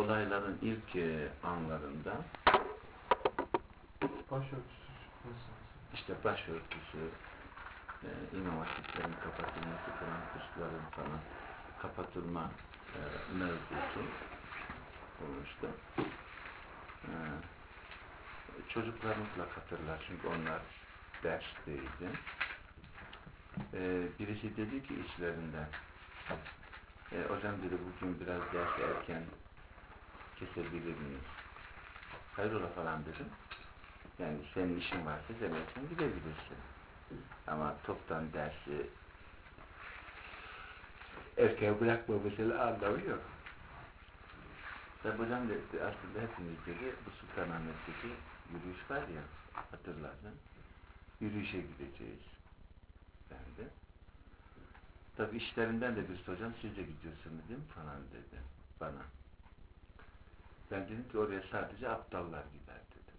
olayların ilk anlarında başörtüsü nasıl? işte başörtüsü, İmam Hatiplerin kapatılması, Kur'an kurslarının falan kapatılma mevzusu olmuştu. Çocuklar mutlaka hatırlar çünkü onlar dersteydi. Birisi dedi ki içlerinden, hocam dedi bugün biraz dersi erken kesebilir miyiz? Hayrola falan dedim. Yani senin işin varsa demezsen gidebilirsin. Ama toptan dersi erken bırakma mesela anlamı yok. Tabi hocam dedi aslında hepimiz dedi bu Sultanahmet'teki yürüyüş var ya hatırlarsın. Yürüyüşe gideceğiz. Ben de. Tabi işlerinden de bir hocam siz de gidiyorsunuz değil mi falan dedi bana. Ben dedim ki oraya sadece aptallar gider dedim.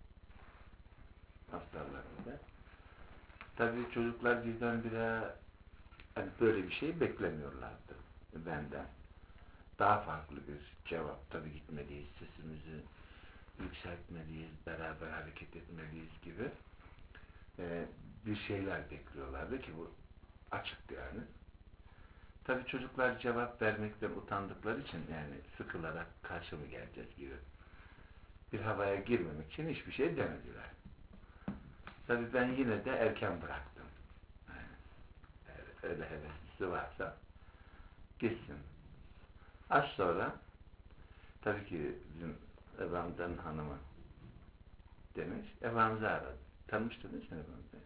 Aptallar gider. Tabii çocuklar birdenbire hani böyle bir şey beklemiyorlardı benden. Daha farklı bir cevap. Tabii gitmeliyiz, sesimizi yükseltmeliyiz, beraber hareket etmeliyiz gibi bir şeyler bekliyorlardı ki bu açıktı yani. Tabii çocuklar cevap vermekten utandıkları için yani sıkılarak karşı mı geleceğiz gibi bir havaya girmemek için hiçbir şey demediler. Tabii ben yine de erken bıraktım. Yani, öyle heveslisi varsa gitsin. Az sonra tabii ki bizim Ebu Hamza'nın hanımı demiş. Ebu Hamza aradı. Tanımıştınız mı Ebu Hamza'yı?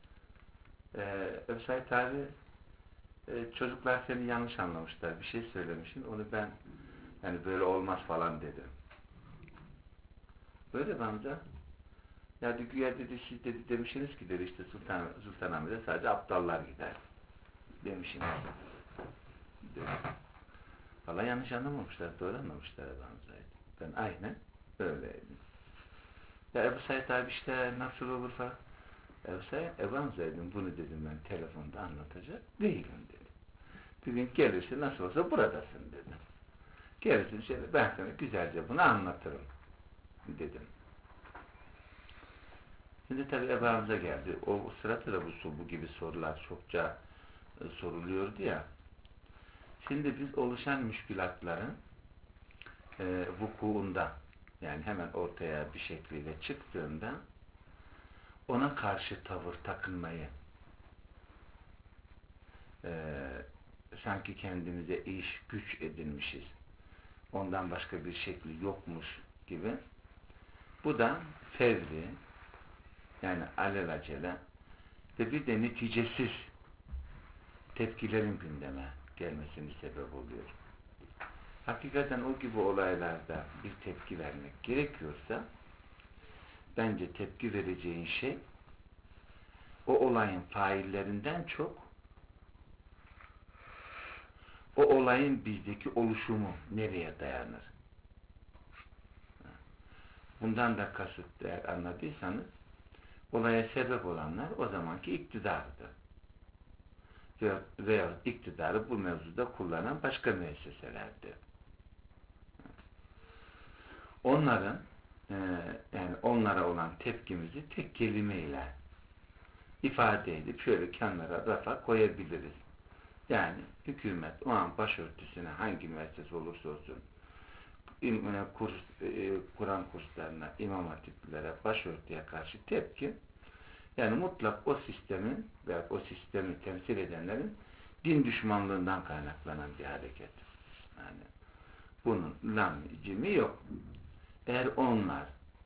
Ebu Said abi çocuklar seni yanlış anlamışlar. Bir şey söylemişsin. Onu ben yani böyle olmaz falan dedim. Böyle Ebu Hamza ya güya dedi siz dedi demişsiniz ki dedi işte Sultanahmet'e sadece aptallar gider. Demişsiniz. Dedi. Valla yanlış anlamamışlar. Doğru anlamışlar Ebu Hamza'yı. Ben aynen öyleydim. Ya Ebu Said abi işte nasıl olur falan. Ebu Hamza'ydım bunu dedim ben telefonda anlatacak değilim dedim. Bir gün gelirse nasıl olsa buradasın dedim. Gelirsin şöyle ben sana güzelce bunu anlatırım dedim. Şimdi tabi Ebu Hamza geldi. O sırada da bu gibi sorular çokça soruluyordu ya. Şimdi biz oluşan müşkülatların vukuunda yani hemen ortaya bir şekliyle çıktığında ona karşı tavır takınmayı sanki kendimize iş, güç edinmişiz. Ondan başka bir şekli yokmuş gibi. Bu da fevri yani alelacele ve bir de neticesiz tepkilerin gündeme gelmesine sebep oluyor. Hakikaten o gibi olaylarda bir tepki vermek gerekiyorsa bence tepki vereceğin şey o olayın faillerinden çok o olayın bizdeki oluşumu nereye dayanır? Bundan da kasıt eğer anladıysanız olaya sebep olanlar o zamanki iktidardı. Veya iktidarı bu mevzuda kullanan başka müesseselerdi. Onların yani onlara olan tepkimizi tek kelimeyle ifade edip şöyle kenara rafa koyabiliriz. Yani hükümet o an başörtüsüne hangi müessese olursa olsun Kur'an kurslarına, imam hatiplere, başörtüye karşı tepki yani mutlak o sistemin veya o sistemi temsil edenlerin din düşmanlığından kaynaklanan bir hareket. Yani bunun cimi yok. Eğer onlar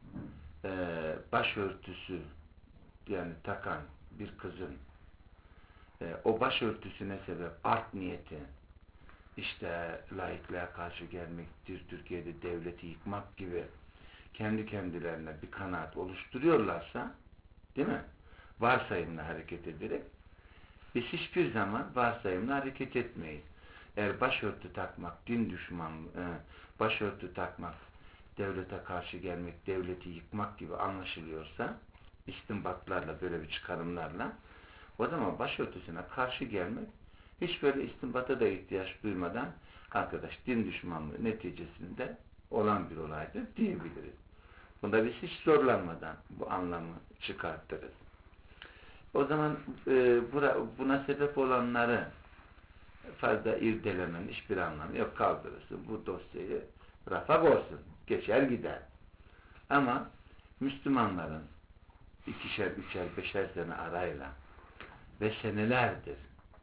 başörtüsü yani takan bir kızın o başörtüsüne sebep art niyeti işte laikliğe karşı gelmektir, Türkiye'de devleti yıkmak gibi kendi kendilerine bir kanaat oluşturuyorlarsa değil mi? Varsayımla hareket ederek biz hiçbir zaman varsayımla hareket etmeyiz. Eğer başörtü takmak din düşmanlığı, başörtü takmak devlete karşı gelmek, devleti yıkmak gibi anlaşılıyorsa istinbatlarla böyle bir çıkarımlarla o zaman başörtüsüne karşı gelmek hiç böyle istinbata da ihtiyaç duymadan arkadaş din düşmanlığı neticesinde olan bir olaydır diyebiliriz. Bunda biz hiç zorlanmadan bu anlamı çıkartırız. O zaman buna sebep olanları fazla irdelemenin hiçbir anlamı yok. Kaldırırsın. Bu dosyayı rafa koysun. Geçer gider. Ama Müslümanların 2'şer, 3'er, 5'er sene arayla ve senelerdir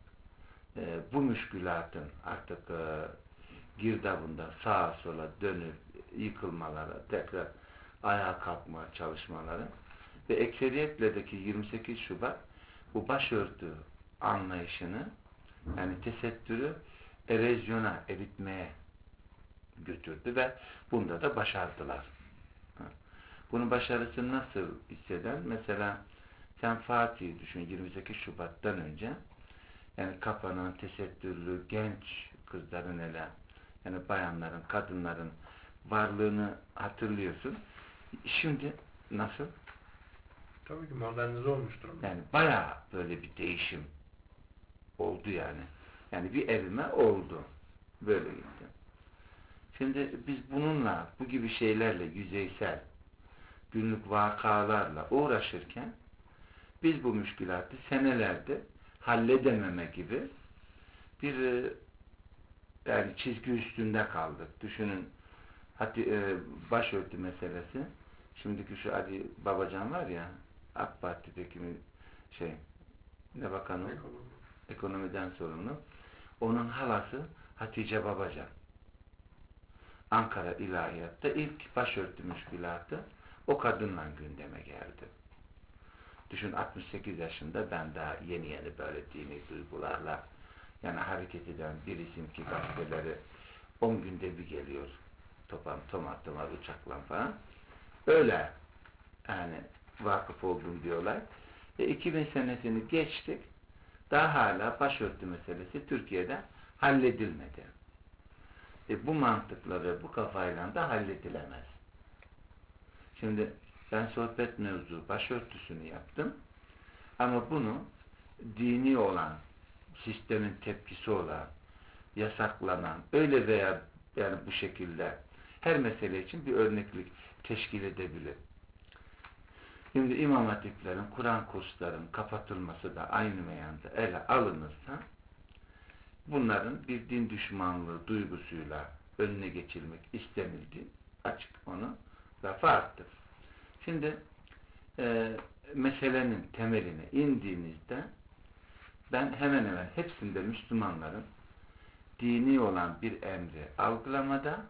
bu müşkülatın artık girdabında sağa sola dönüp yıkılmaları, tekrar ayağa kalkma çalışmaları ve ekseriyetledeki 28 Şubat bu başörtü anlayışını, yani tesettürü erozyona, eritmeye götürdü ve bunda da başardılar. Bunun başarısını nasıl hisseden? Mesela sen Fatih'i düşün, 28 Şubat'tan önce, yani kapanan, tesettürlü, genç kızların hele, yani bayanların, kadınların varlığını hatırlıyorsun. Şimdi nasıl? Tabii ki modernize olmuş durumda. Yani bayağı böyle bir değişim oldu yani. Yani bir erime oldu. Böyle gitti. Şimdi biz bununla, bu gibi şeylerle yüzeysel, günlük vakalarla uğraşırken biz bu müşkülatı senelerde halledememe gibi bir yani çizgi üstünde kaldık. Düşünün başörtü meselesi. Şimdiki şu Ali Babacan var ya, AK Parti'deki ne bakanı? Ekonomiden sorumlu. Onun halası Hatice Babacan. Ankara İlahiyat'ta ilk başörtü müşkülatı o kadınla gündeme geldi. Düşün, 68 yaşında ben daha yeni böyle dini duygularla yani hareket eden bir isim ki gazeteleri 10 günde bir geliyor. Tomar uçakla falan. Öyle yani vakıf olduğum bir olay. 2000 senesini geçtik. Daha hala başörtü meselesi Türkiye'de halledilmedi. Bu mantıkla ve bu kafayla da halledilemez. Şimdi ben sohbet mevzu başörtüsünü yaptım. Ama bunu dini olan, sistemin tepkisi olan, yasaklanan, öyle veya yani bu şekilde her mesele için bir örneklik teşkil edebilir. Şimdi İmam Hatiplerin, Kur'an kurslarının kapatılması da aynı meyanda ele alınırsa bunların bir din düşmanlığı duygusuyla önüne geçilmek istenildi. Açık onu rafa attı. Şimdi meselenin temeline indiğinizde ben hemen hemen hepsinde Müslümanların dini olan bir emri algılamada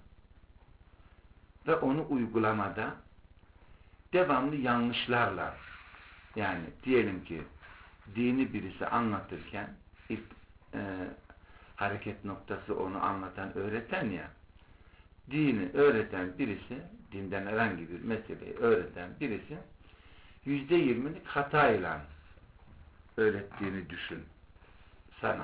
ve onu uygulamada devamlı yanlışlarla, yani diyelim ki dini birisi anlatırken ilk hareket noktası onu anlatan, öğreten ya, dini öğreten birisi, dinden herhangi bir meseleyi öğreten birisi %20'lik hatayla öğrettiğini düşün sana.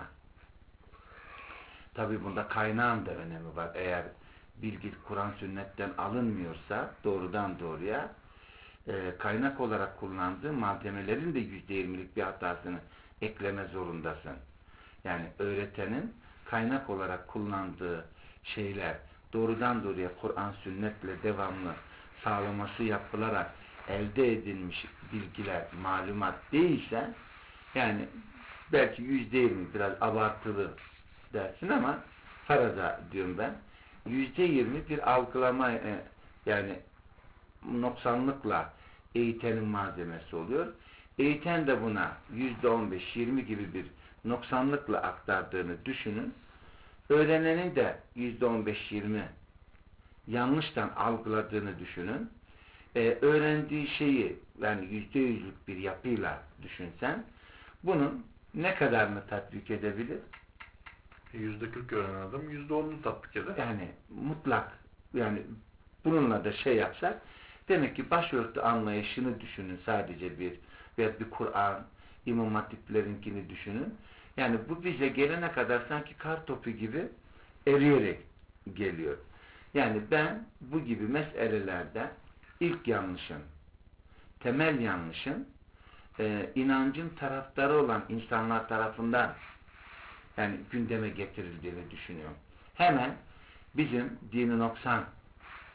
Tabi bunda kaynağın da önemi var. Eğer bilgi Kur'an sünnetten alınmıyorsa doğrudan doğruya kaynak olarak kullandığı malzemelerin de %20'lik bir hatasını ekleme zorundasın. Yani öğretenin kaynak olarak kullandığı şeyler doğrudan doğruya Kur'an sünnetle devamlı sağlaması yapılarak elde edilmiş bilgiler, malumat değilse, yani belki %20 biraz abartılı dersin ama faraza diyorum ben, %20 bir algılama yani noksanlıkla eğitenin malzemesi oluyor. Eğiten de buna %15-20 gibi bir noksanlıkla aktardığını düşünün. Öğrenenin de %15-20 yanlıştan algıladığını düşünün. Öğrendiği şeyi yani %100'lük bir yapıyla düşünsen bunun ne kadarını tatbik edebilir? %40 öğrenen adam %10'unu tatbik eder. Yani mutlak, yani bununla da yapsak, demek ki başörtü anlayışını düşünün sadece bir Kur'an, İmam Hatiplerinkini düşünün. Yani bu bize gelene kadar sanki kar topu gibi eriyerek geliyor. Yani ben bu gibi meselelerde ilk yanlışın, temel yanlışın inancın taraftarı olan insanlar tarafından yani gündeme getirildiğini düşünüyorum. Hemen bizim dini noksan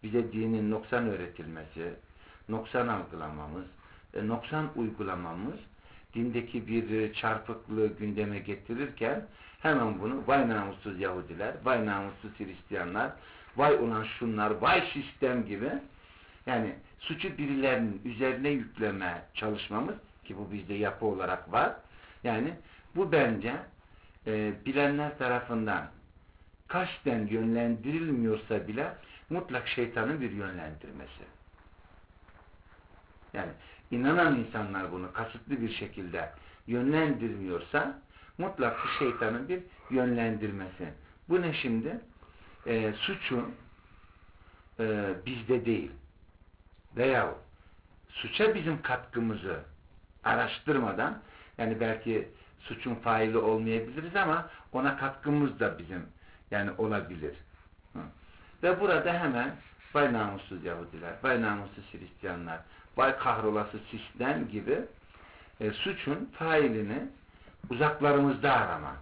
bize dinin noksan öğretilmesi, noksan algılamamız, noksan uygulamamız dindeki bir çarpıklığı gündeme getirirken hemen bunu vay namussuz Yahudiler, vay namussuz Hristiyanlar, vay ulan şunlar, vay sistem gibi yani suçu birilerinin üzerine yükleme çalışmamız ki bu bizde yapı olarak var. Yani bu bence bilenler tarafından kasten yönlendirilmiyorsa bile mutlak şeytanın bir yönlendirmesi. Yani inanan insanlar bunu kasıtlı bir şekilde yönlendirmiyorsa mutlak şeytanın bir yönlendirmesi. Bu ne şimdi? Suçu bizde değil. Veya suça bizim katkımızı araştırmadan yani belki suçun faili olmayabiliriz ama ona katkımız da bizim yani olabilir. Ve burada hemen vay namussuz Yahudiler, vay namussuz Hristiyanlar, vay kahrolası sistem gibi suçun failini uzaklarımızda arama.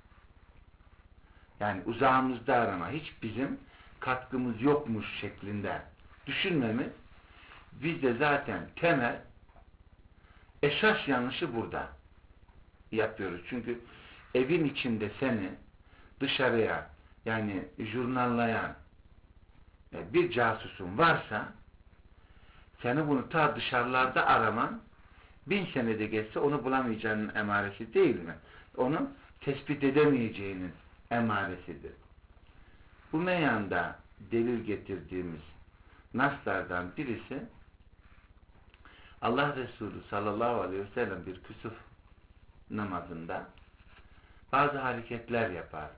Yani uzağımızda arama. Hiç bizim katkımız yokmuş şeklinde düşünmemiz bizde zaten temel esas yanlışı burada yapıyoruz. Çünkü evin içinde seni dışarıya yani jurnallayan bir casusun varsa seni bunu ta dışarılarda araman 1000 senede geçse onu bulamayacağının emaresi değil mi? Onu tespit edemeyeceğinin emaresidir. Bu meyanda delil getirdiğimiz naslardan birisi Allah Resulü sallallahu aleyhi ve sellem bir küsuf namazında bazı hareketler yapar.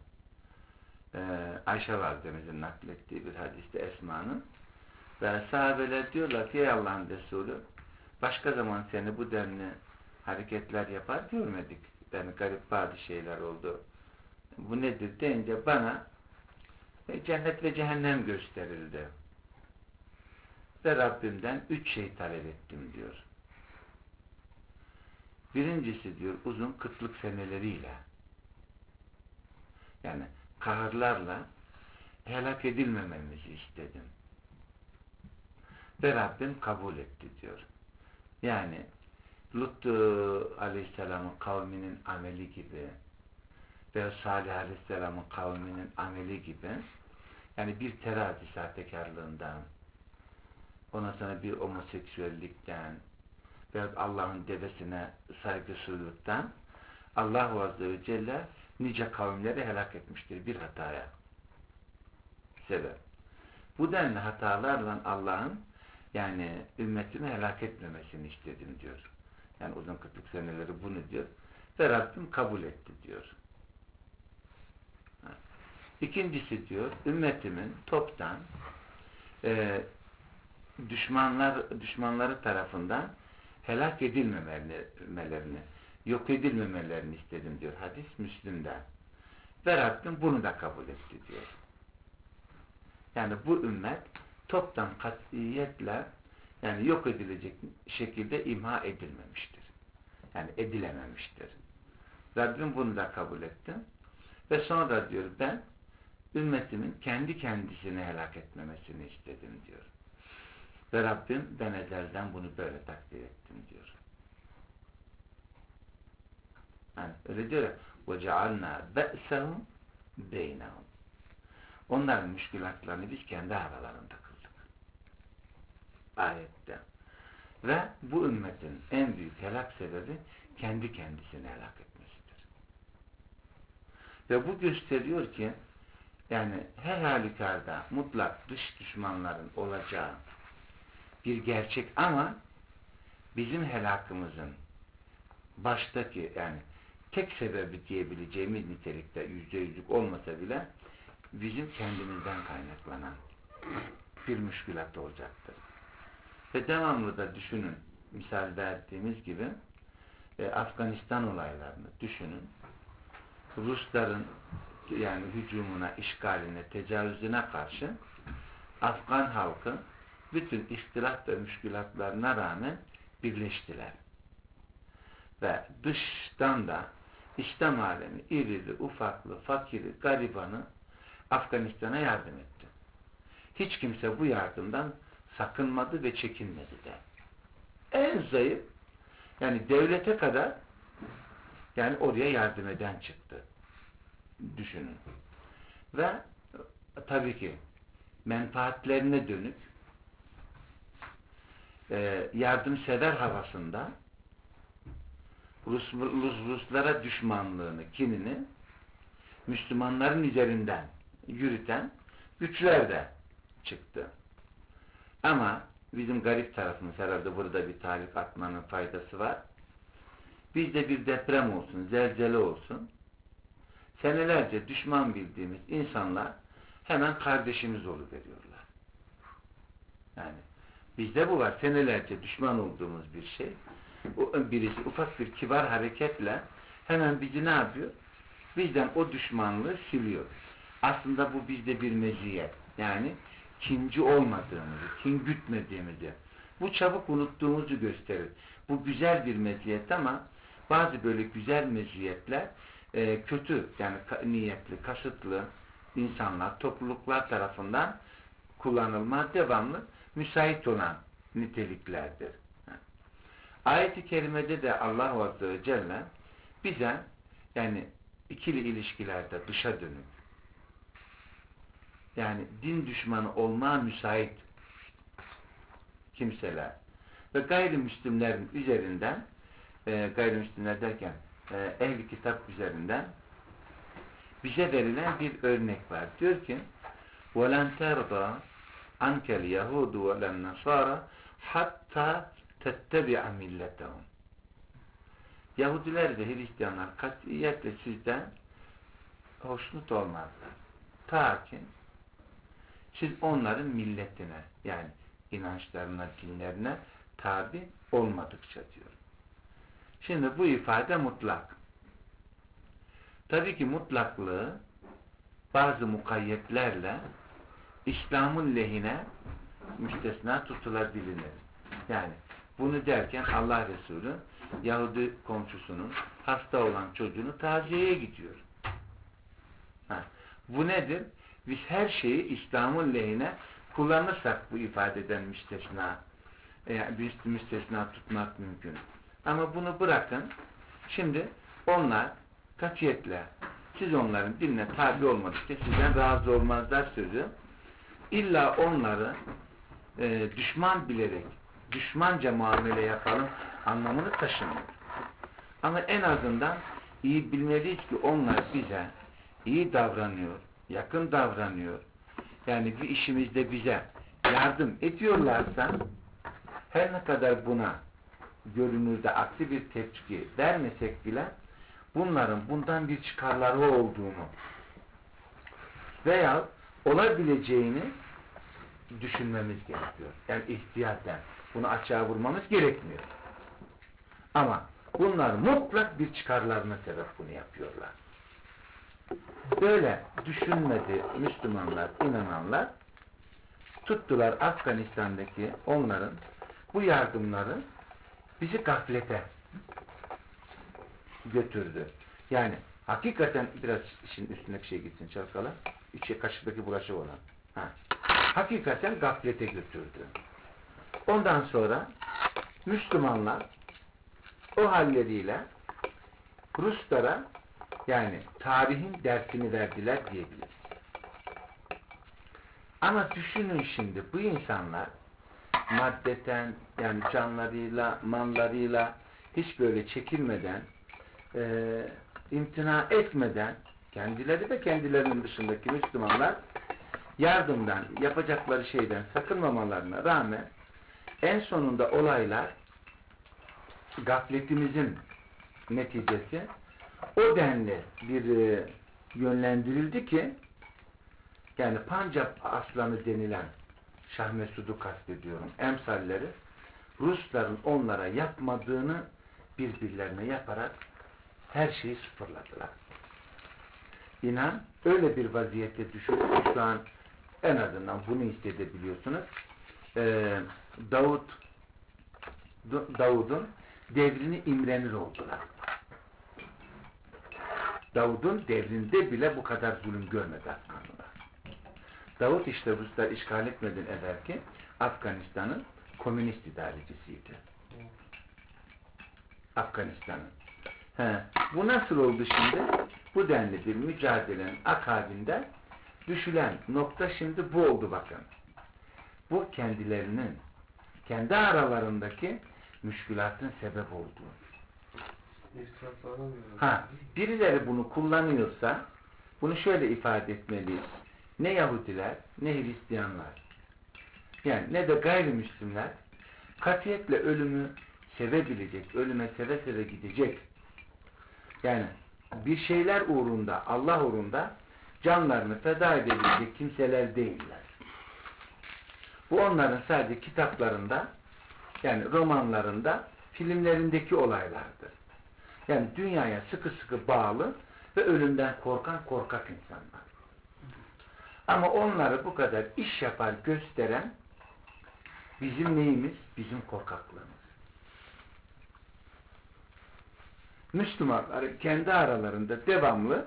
Ayşe validemizin naklettiği bir hadiste Esma'nın ve sahabeler diyorlar ki ey Allah'ın Resulü başka zaman seni bu denli hareketler yapar görmedik. Yani garip bazı şeyler oldu. Bu nedir deyince bana cennet ve cehennem gösterildi. Ve Rabbimden 3 şey talep ettim diyor. Birincisi diyor uzun kıtlık seneleriyle yani kahırlarla helak edilmememizi istedim. Ve Rabbim kabul etti diyor. Yani Lut Aleyhisselam'ın kavminin ameli gibi ve Salih Aleyhisselam'ın kavminin ameli gibi yani bir terazi sahtekarlığından ondan sonra bir homoseksüellikten ve Allah'ın devesine saygısızlıktan Allah Azze ve Celle nice kavimleri helak etmiştir bir hataya sebep. Bu denli hatalarla Allah'ın yani ümmetimi helak etmemesini istedim diyor. Yani uzun kıtlık seneleri bunu diyor. Ve Rabbim kabul etti diyor. İkincisi diyor, ümmetimin toptan düşmanları tarafından helak edilmemelerini, yok edilmemelerini istedim diyor. Hadis Müslim'den. Ve Rabbim bunu da kabul etti diyor. Yani bu ümmet toptan katiyetle yani yok edilecek şekilde imha edilmemiştir. Yani edilememiştir. Rabbim bunu da kabul etti. Ve sonra diyor ben ümmetimin kendi kendisini helak etmemesini istedim diyor. Ve Rabbim ben ezelden bunu böyle takdir ettim diyor. Yani öyle diyor ya وَجَعَلْنَا بَأْسَهُمْ بَيْنَهُمْ onların müşkülatlarını biz kendi aralarında kıldık. Ayette. Ve bu ümmetin en büyük helak sebebi kendi kendisini helak etmesidir. Ve bu gösteriyor ki yani her halükarda mutlak dış düşmanların olacağı bir gerçek ama bizim helakımızın baştaki yani tek sebebi diyebileceğimiz nitelikte %100'lük olmasa bile bizim kendimizden kaynaklanan bir müşkülat olacaktır. Ve devamlı da düşünün, misal verdiğimiz gibi Afganistan olaylarını düşünün. Rusların yani hücumuna, işgaline, tecavüzüne karşı Afgan halkı bütün ihtilaf ve müşkülatlarına rağmen birleştiler. Ve dıştan da İslam alemi irili, ufaklı, fakiri, garibanı Afganistan'a yardım etti. hiç kimse bu yardımdan sakınmadı ve çekinmedi de. En zayıf, yani devlete kadar, yani oraya yardım eden çıktı. Düşünün. Ve tabii ki menfaatlerine dönük yardımsever havasında Ruslara düşmanlığını, kinini Müslümanların üzerinden yürüten güçler de çıktı. Ama bizim garip tarafımız, herhalde burada bir tarih atmanın faydası var. Bizde bir deprem olsun, zelzele olsun, senelerce düşman bildiğimiz insanlar hemen kardeşimiz oluveriyorlar. Yani bizde bu var. Senelerce düşman olduğumuz bir şey. Birisi ufak bir kibar hareketle hemen bizi ne yapıyor? Bizden o düşmanlığı siliyor. Aslında bu bizde bir meziyet. Yani kinci olmadığımızı, kin gütmediğimizi, bu çabuk unuttuğumuzu gösterir. Bu güzel bir meziyet ama bazı böyle güzel meziyetler kötü, yani niyetli, kasıtlı insanlar, topluluklar tarafından kullanılma devamlı müsait olan niteliklerdir. Ayet-i kerimede de Allah Azze ve Celle bize, yani ikili ilişkilerde dışa dönük, yani din düşmanı olmaya müsait kimseler ve gayrimüslimlerin üzerinden, gayrimüslimler derken ehli kitap üzerinden bize verilen bir örnek var. Diyor ki وَلَنْ تَرْضَى عَنْكَ الْيَهُودُ وَلَنْ نَصَارَ حَتَّى تَتَّبِعَ مِلَّتَهُمْ. Yahudiler ve Hristiyanlar katiyetle sizden hoşnut olmazlar. Ta ki siz onların milletine, yani inançlarına, dinlerine tabi olmadıkça diyor. Şimdi bu ifade mutlak. Tabii ki mutlaklığı bazı mukayyetlerle İslam'ın lehine müstesna tutulabilir. Yani bunu derken Allah Resulü Yahudi komşusunun hasta olan çocuğunu taziyeye gidiyor. Bu nedir? Biz her şeyi İslam'ın lehine kullanırsak bu ifadeden müstesna tutmak mümkün. Ama bunu bırakın. Şimdi onlar katiyetle siz onların dinine tabi olmadıkça sizden razı olmazlar sözü. İlla onları düşman bilerek düşmanca muamele yapalım anlamını taşımıyor. Ama en azından iyi bilmeliyiz ki onlar bize iyi davranıyor, yakın davranıyor. Yani bir işimizde bize yardım ediyorlarsa her ne kadar buna görünürde aksi bir tepki vermesek bile bunların bundan bir çıkarları olduğunu veya olabileceğini düşünmemiz gerekiyor. Yani ihtiyaten bunu açığa vurmamız gerekmiyor. Ama bunlar mutlak bir çıkarlarına sebep bunu yapıyorlar. Böyle düşünmedi Müslümanlar, inananlar tuttular Afganistan'daki onların bu yardımları bizi gaflete götürdü. Yani hakikaten biraz işin üstüne bir şey gitsin çalkala. İçe kaşıktaki bulaşık olan. Hakikaten gaflete götürdü. Ondan sonra Müslümanlar o halleriyle Ruslara yani tarihin dersini verdiler diyebiliriz. Ama düşünün şimdi bu insanlar maddeten yani canlarıyla, mallarıyla hiç böyle çekinmeden imtina etmeden kendileri ve kendilerinin dışındaki Müslümanlar yardımdan, yapacakları şeyden sakınmamalarına rağmen en sonunda olaylar gafletimizin neticesi o denli bir yönlendirildi ki yani Pancap aslanı denilen Şah Mesud'u kastediyorum. Emsalleri Rusların onlara yapmadığını birbirlerine yaparak her şeyi sıfırladılar. İnan öyle bir vaziyette düşüp şu an en azından bunu hissedebiliyorsunuz. Davud'un devrini imrenir oldular. Davud'un devrinde bile bu kadar zulüm görmedi aslında. Davut işte Ruslar işgal etmeden evvelki Afganistan'ın komünist idarecisiydi. Afganistan'ın. Bu nasıl oldu şimdi? Bu denli bir mücadelenin akabinde düşülen nokta şimdi bu oldu bakın. Bu kendilerinin, kendi aralarındaki müşkülatın sebep olduğu. Birileri bunu kullanıyorsa bunu şöyle ifade etmeliyiz. Ne Yahudiler, ne Hristiyanlar, yani ne de gayrimüslimler katiyetle ölümü sevebilecek, ölüme seve seve gidecek. Yani bir şeyler uğrunda, Allah uğrunda canlarını feda edebilecek kimseler değiller. Bu onların sadece kitaplarında, yani romanlarında, filmlerindeki olaylardır. Yani dünyaya sıkı sıkı bağlı ve ölümden korkan korkak insanlar. Ama onları bu kadar iş yapar gösteren bizim neyimiz? Bizim korkaklığımız. Müslümanlar kendi aralarında devamlı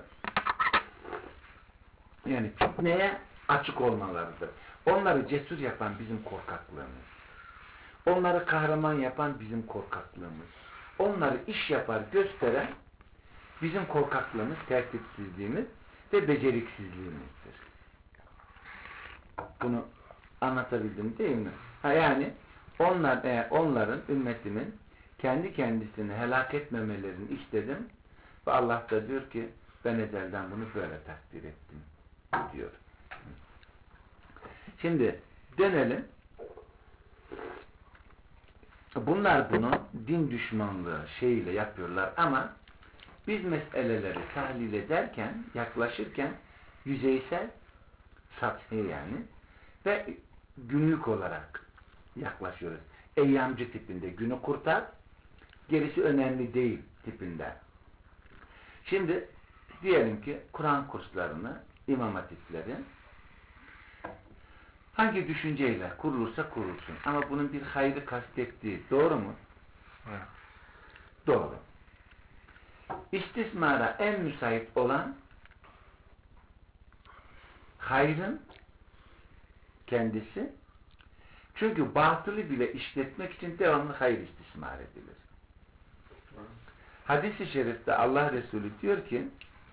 yani fitneye açık olmalarıdır. Onları cesur yapan bizim korkaklığımız. Onları kahraman yapan bizim korkaklığımız. Onları iş yapar gösteren bizim korkaklığımız, tertipsizliğimiz ve beceriksizliğimizdir. Bunu anlatabildim değil mi? Yani onların, ümmetimin kendi kendisini helak etmemelerini istedim ve Allah da diyor ki ben ezelden bunu böyle takdir ettim diyor. Şimdi dönelim. Bunlar bunu din düşmanlığı şeyiyle yapıyorlar ama biz meseleleri tahlil ederken, yaklaşırken yüzeysel, sathi yani ve günlük olarak yaklaşıyoruz. Eyyamcı tipinde, günü kurtar, gerisi önemli değil tipinde. Şimdi diyelim ki Kur'an kurslarını, İmam Hatipleri hangi düşünceyle kurulursa kurulsun ama bunun bir hayrı kastettiği doğru mu? Evet. Doğru. İstismara en müsait olan hayrın kendisi. Çünkü batılı bile işletmek için devamlı hayır istismar edilir. Hadis-i şerifte Allah Resulü diyor ki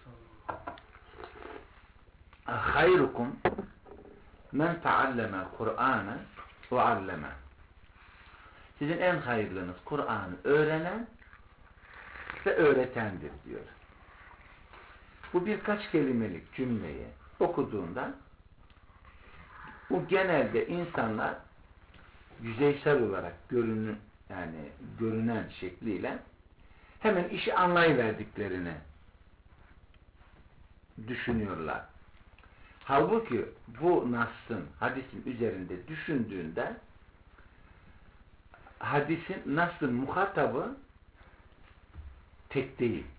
hayrukum men taalleme Kur'an'ı ve alleme. Sizin en hayırlınız Kur'an'ı öğrenen ve öğretendir diyor. Bu birkaç kelimelik cümleyi okuduğunda bu genelde insanlar yüzeysel olarak görünen şekliyle hemen işi anlayıverdiklerini düşünüyorlar. Halbuki bu Nas'ın, hadisin üzerinde düşündüğünde hadisin Nas'ın muhatabı tek değil.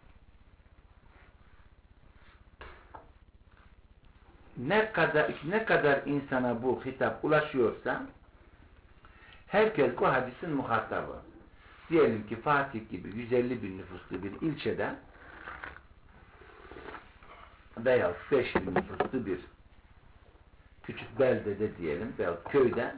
Ne kadar insana bu hitap ulaşıyorsa herkes bu hadisin muhatabı. Diyelim ki Fatih gibi 150 bin nüfuslu bir ilçede veya 5 bin nüfuslu bir küçük beldede diyelim veya köyde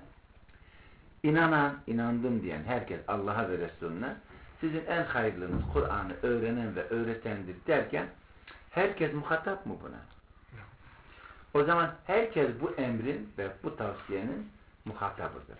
inandım diyen herkes Allah'a ve Resulüne sizin en hayırlınız Kur'an'ı öğrenen ve öğretendir derken herkes muhatap mı buna? O zaman herkes bu emrin ve bu tavsiyenin muhatabıdır.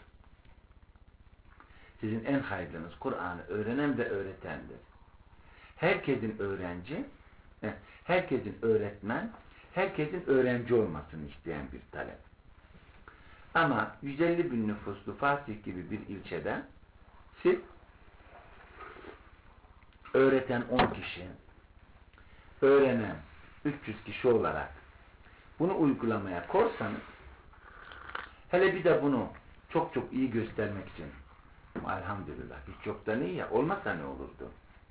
Sizin en hayırlınız Kur'an'ı öğrenen ve öğretendir. Herkesin öğrenci, herkesin öğretmen, herkesin öğrenci olmasını isteyen bir talep. Ama 150 bin nüfuslu Fatih gibi bir ilçede siz öğreten 10 kişi, öğrenen 300 kişi olarak bunu uygulamaya korsanız, hele bir de bunu çok çok iyi göstermek için elhamdülillah hiç çoktan iyi ya, olmasa ne olurdu?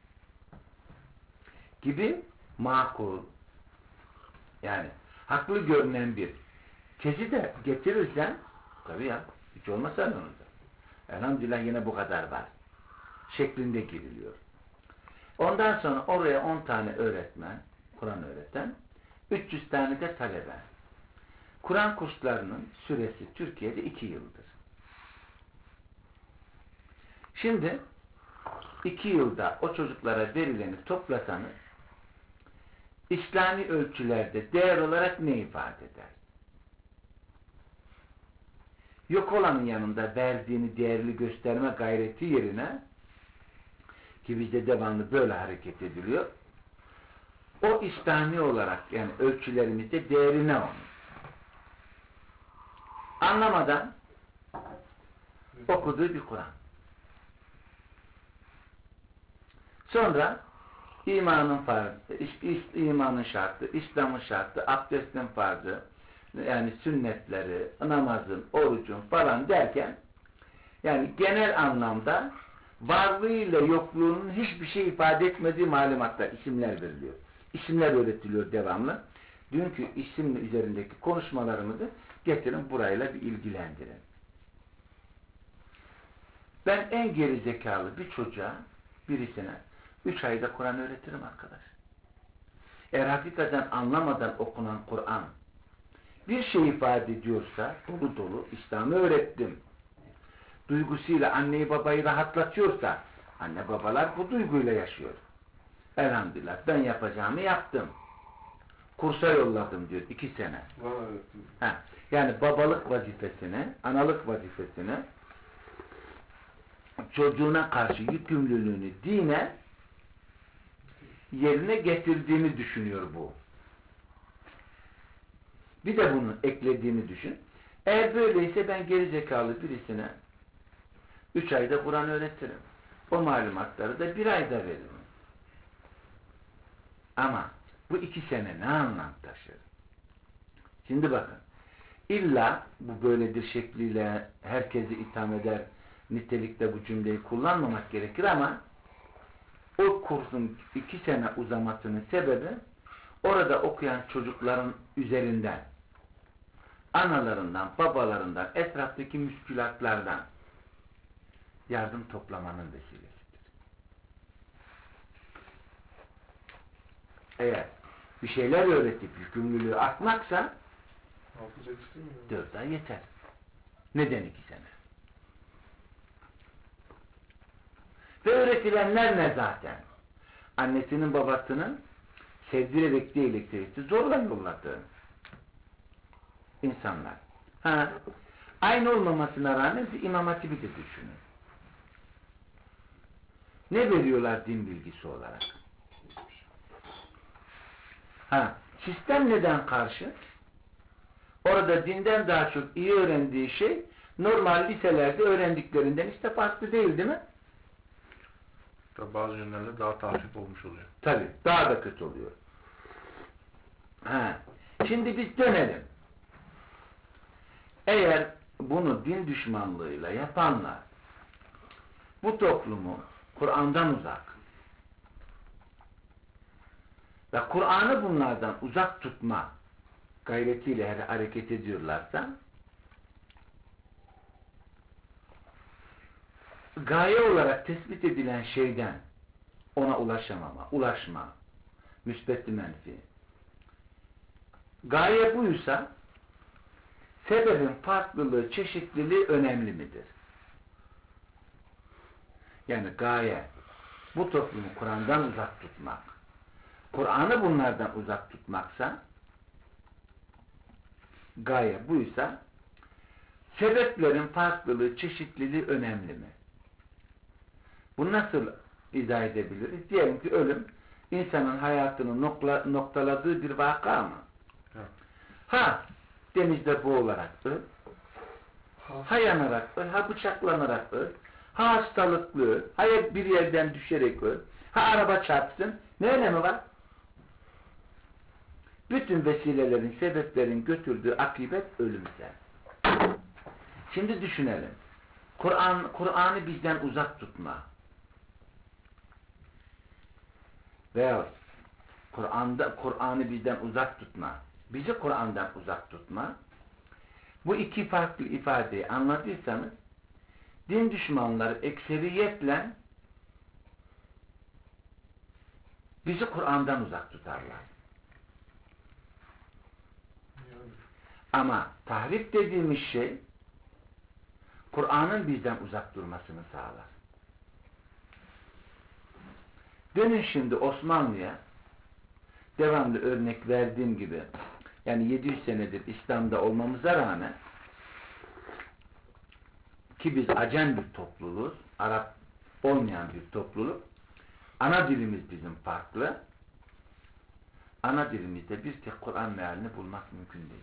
Gibi makul, yani haklı görünen bir tezi de getirirsen, tabii ya, hiç olmasa ne olurdu? Elhamdülillah yine bu kadar var şeklinde giriliyor. Ondan sonra oraya 10 tane öğretmen, Kur'an öğreten, 300 tane de talebe. Kur'an kurslarının süresi Türkiye'de 2 yıldır. Şimdi 2 yılda o çocuklara verileni toplasanız İslami ölçülerde değer olarak ne ifade eder? Yok olanın yanında verdiğini değerli gösterme gayreti yerine, ki bizde devamlı böyle hareket ediliyor, o İslami olarak yani ölçülerimizde değeri ne onun? Anlamadan okuduğu bir Kur'an. Sonra imanın farzı, imanın şartı, İslam'ın şartı, abdestin farzı, yani sünnetleri, namazın, orucun falan derken yani genel anlamda varlığıyla yokluğunun hiçbir şey ifade etmediği malumatlar, isimler veriliyor. İsimler öğretiliyor devamlı. Dünkü isim üzerindeki konuşmalarımızı getirin burayla bir ilgilendirin. Ben en geri zekalı bir çocuğa, birisine 3 ayda Kur'an öğretirim arkadaş. Eğer hakikaten anlamadan okunan Kur'an bir şey ifade ediyorsa dolu dolu İslam'ı öğrettim. Duygusuyla anneyi babayı rahatlatıyorsa anne babalar bu duyguyla yaşıyor. Elhamdülillah ben yapacağımı yaptım. Kursa yolladım diyor 2 sene. Yani babalık vazifesini, analık vazifesini, çocuğuna karşı yükümlülüğünü dine yerine getirdiğini düşünüyor bu. Bir de bunu eklediğini düşün. Eğer böyleyse ben gerizekalı birisine 3 ayda Kur'an öğretirim. O malumatları da 1 ayda veririm. Ama bu 2 sene ne anlam taşır? Şimdi bakın. İlla bu böyledir şekliyle herkesi itham eder nitelikte bu cümleyi kullanmamak gerekir ama o kursun 2 sene uzamasının sebebi orada okuyan çocukların üzerinden analarından, babalarından, etraftaki müşkülatlardan yardım toplamanın vesilesidir. Eğer bir şeyler öğretip yükümlülüğü artmaksa 4 ay yeter. Neden 2 sene? Ve öğretilenler ne zaten? Annesinin babasının sevdirerek değil ekserisi zorla yolladığı insanlar. Ha, aynı olmamasına rağmen bir İmam Hatip'i de düşünün. Ne veriyorlar din bilgisi olarak? Ha, sistem neden karşı? Orada dinden daha çok iyi öğrendiği şey normal liselerde öğrendiklerinden işte farklı değil mi? Tabi bazı yönlerle daha tahrip olmuş oluyor. Tabi daha da kötü oluyor. Ha, şimdi biz dönelim. Eğer bunu din düşmanlığıyla yapanlar bu toplumu Kur'an'dan uzak ve Kur'an'ı bunlardan uzak tutma gayretiyle hareket ediyorlarsa gaye olarak tespit edilen şeyden ona ulaşma, müsbet menfi. Gaye buysa sebebin farklılığı, çeşitliliği önemli midir? Yani gaye bu toplumu Kur'an'dan uzak tutmak, Kur'an'ı bunlardan uzak tutmaksa gaye buysa sebeplerin farklılığı, çeşitliliği önemli mi? Bunu nasıl izah edebiliriz? Diyelim ki ölüm insanın hayatını noktaladığı bir vaka mı? Evet. Ha denizde boğularak öl, ha yanarak öl, ha bıçaklanarak öl, ha hastalıklı öl, ha bir yerden düşerek öl, ha araba çarpsın. Ne önemi var? Bütün vesilelerin, sebeplerin götürdüğü akibet ölümse. Şimdi düşünelim. Kur'an'ı bizden uzak tutma veya Kur'an'ı bizden uzak tutma, bizi Kur'an'dan uzak tutma, bu iki farklı ifadeyi anladıysanız din düşmanları ekseriyetle bizi Kur'an'dan uzak tutarlar. Ama tahrip dediğimiz şey Kur'an'ın bizden uzak durmasını sağlar. Dönün şimdi Osmanlı'ya, devamlı örnek verdiğim gibi, yani 700 senedir İslam'da olmamıza rağmen, ki biz Acem bir topluluğuz, Arap olmayan bir topluluk, ana dilimiz bizim farklı, ana dilimizde bir tek Kur'an mealini bulmak mümkün değil.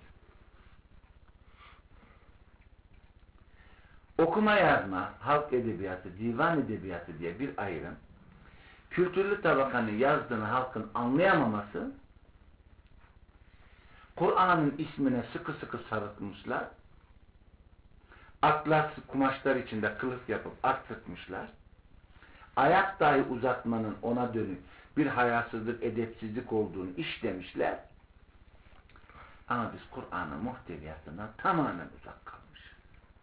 Okuma yazma, halk edebiyatı, divan edebiyatı diye bir ayrım, kültürlü tabakanın yazdığını halkın anlayamaması, Kur'an'ın ismine sıkı sıkı sarılmışlar, atlas kumaşlar içinde kılıf yapıp at sıkmışlar, ayak dahi uzatmanın ona dönük bir hayasızlık, edepsizlik olduğunu işlemişler, ama biz Kur'an'ın muhteviyatından tamamen uzak kalmışız.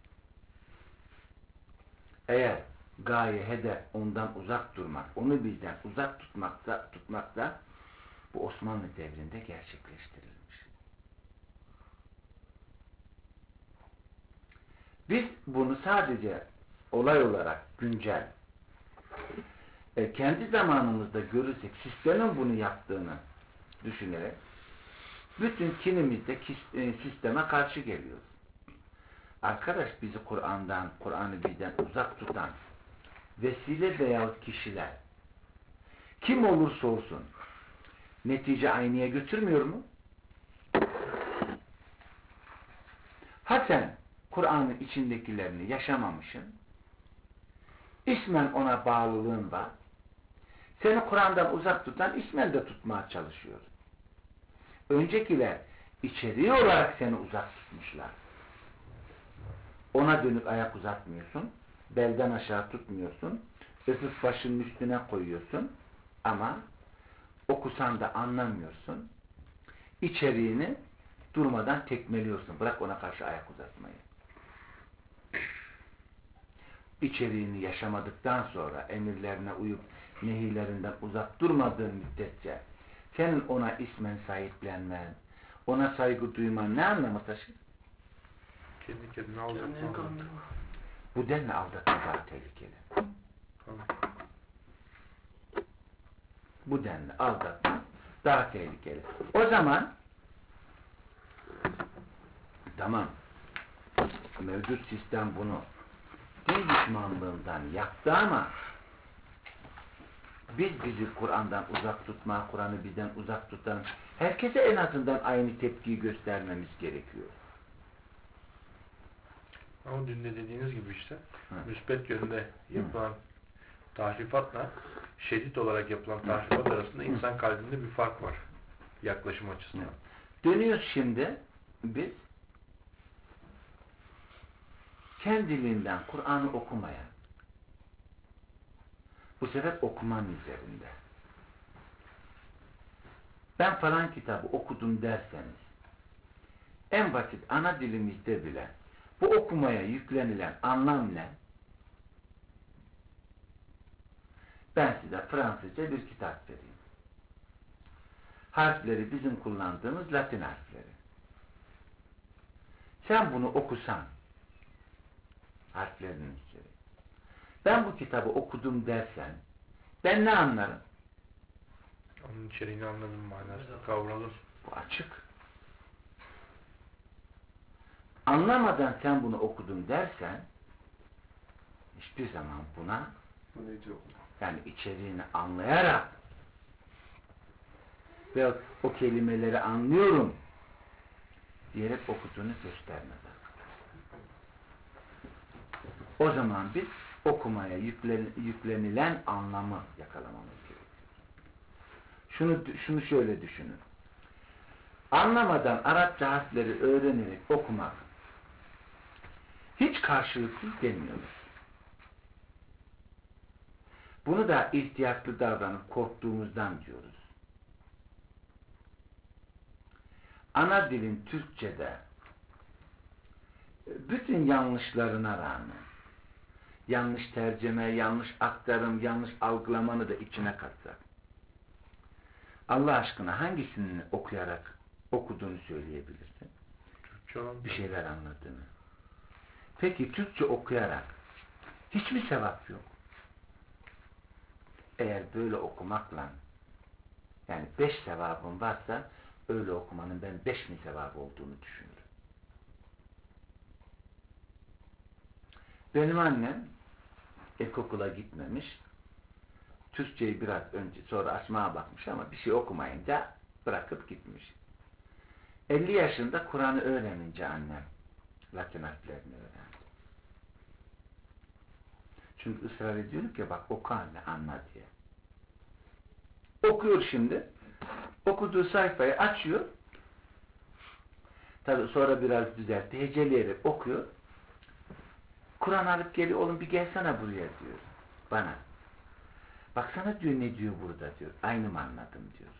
Eğer gaye, hedef ondan uzak durmak, onu bizden uzak tutmakta bu Osmanlı devrinde gerçekleştirilmiş. Biz bunu sadece olay olarak güncel, kendi zamanımızda görürsek, sistemin bunu yaptığını düşünerek, bütün kinimizde sisteme karşı geliyoruz. Arkadaş, bizi Kur'an'dan, Kur'an'ı bizden uzak tutan vesile veyahut kişiler kim olursa olsun netice aynıya götürmüyor mu? Ha sen Kur'an'ın içindekilerini yaşamamışsın, ismen ona bağlılığın var, seni Kur'an'dan uzak tutan ismen de tutmaya çalışıyor. Öncekiler içeriği olarak seni uzak tutmuşlar. Ona dönük ayak uzatmıyorsun, belden aşağı tutmuyorsun, öpüp başının üstüne koyuyorsun ama okusan da anlamıyorsun. İçeriğini durmadan tekmeliyorsun. Bırak ona karşı ayak uzatmayı. İçeriğini yaşamadıktan sonra emirlerine uyup nehirlerinden uzak durmadığın müddetçe senin ona ismen sahiplenmen, ona saygı duyman ne anlamı taşır? Kendi kendine aldatma. Bu denli aldatma daha tehlikeli. Bu denli aldatma daha tehlikeli. O zaman tamam, mevcut sistem bunu din düşmanlığından yaptı ama biz bizi Kur'an'dan uzak tutma, Kur'an'ı bizden uzak tutan herkese en azından aynı tepkiyi göstermemiz gerekiyor. Ama dün de dediğiniz gibi işte müspet yönde yapılan tahrifatla şiddet olarak yapılan tahrifat arasında insan kalbinde bir fark var. Yaklaşım açısından. Dönüyoruz şimdi biz kendiliğinden Kur'an'ı okumaya, bu sefer okumanın üzerinde. Ben falan kitabı okudum derseniz, en basit ana dilimizde bile bu okumaya yüklenilen anlam ne? Ben size Fransızca bir kitap vereyim. Harfleri bizim kullandığımız Latin harfleri. Sen bunu okusan, harflerinin içeri, ben bu kitabı okudum dersen, ben ne anlarım? Onun içeriğini anladım, manasını kavradım. Bu açık. Anlamadan sen bunu okudun dersen, hiçbir zaman buna, yani içeriğini anlayarak ve o kelimeleri anlıyorum diyerek okuduğunu göstermez. O zaman biz okumaya yüklenilen anlamı yakalamamız gerekiyor. Şunu şöyle düşünün. Anlamadan Arapça harfleri öğrenerek okumak hiç karşılıksız demiyoruz. Bunu da ihtiyatlı davranıp korktuğumuzdan diyoruz. Ana dilin Türkçe'de bütün yanlışlarına rağmen yanlış tercüme, yanlış aktarım, yanlış algılamanı da içine katsak, Allah aşkına hangisini okuyarak okuduğunu söyleyebilirsin? bir şeyler anladığını. Peki Türkçe okuyarak hiç mi sevap yok? Eğer böyle okumakla, yani 5 sevabım varsa öyle okumanın ben 5 mi sevap olduğunu düşünürüm. Benim annem ilkokula gitmemiş. Türkçeyi biraz önce sonra açmaya bakmış ama bir şey okumayınca bırakıp gitmiş. 50 yaşında Kur'an'ı öğrenince annem Latin harflerini öğrendi. Çünkü ısrar ediyorum ki bak oku anne anla diye. Okuyor şimdi. Okuduğu sayfayı açıyor. Tabi sonra biraz düzeltti. Heceleyerek okuyor. Kur'an alıp geliyor. Oğlum bir gelsene buraya diyor. Bana. Baksana diyor ne diyor burada diyor. Aynı mı anladım diyor.